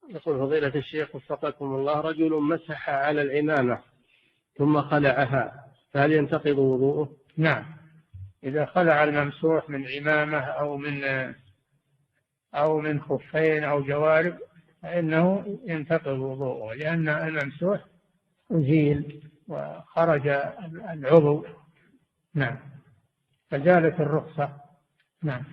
يقول فضيلة الشيخ وفقكم الله، رجل مسح على العمامة ثم خلعها، فهل ينتقض وضوءه؟ نعم، إذا خلع الممسوح من عمامة أو من خفين أو جوارب فإنه ينتقض وضوءه، لأن الممسوح أزيل وخرج العضو. نعم، فزالت الرخصة. نعم.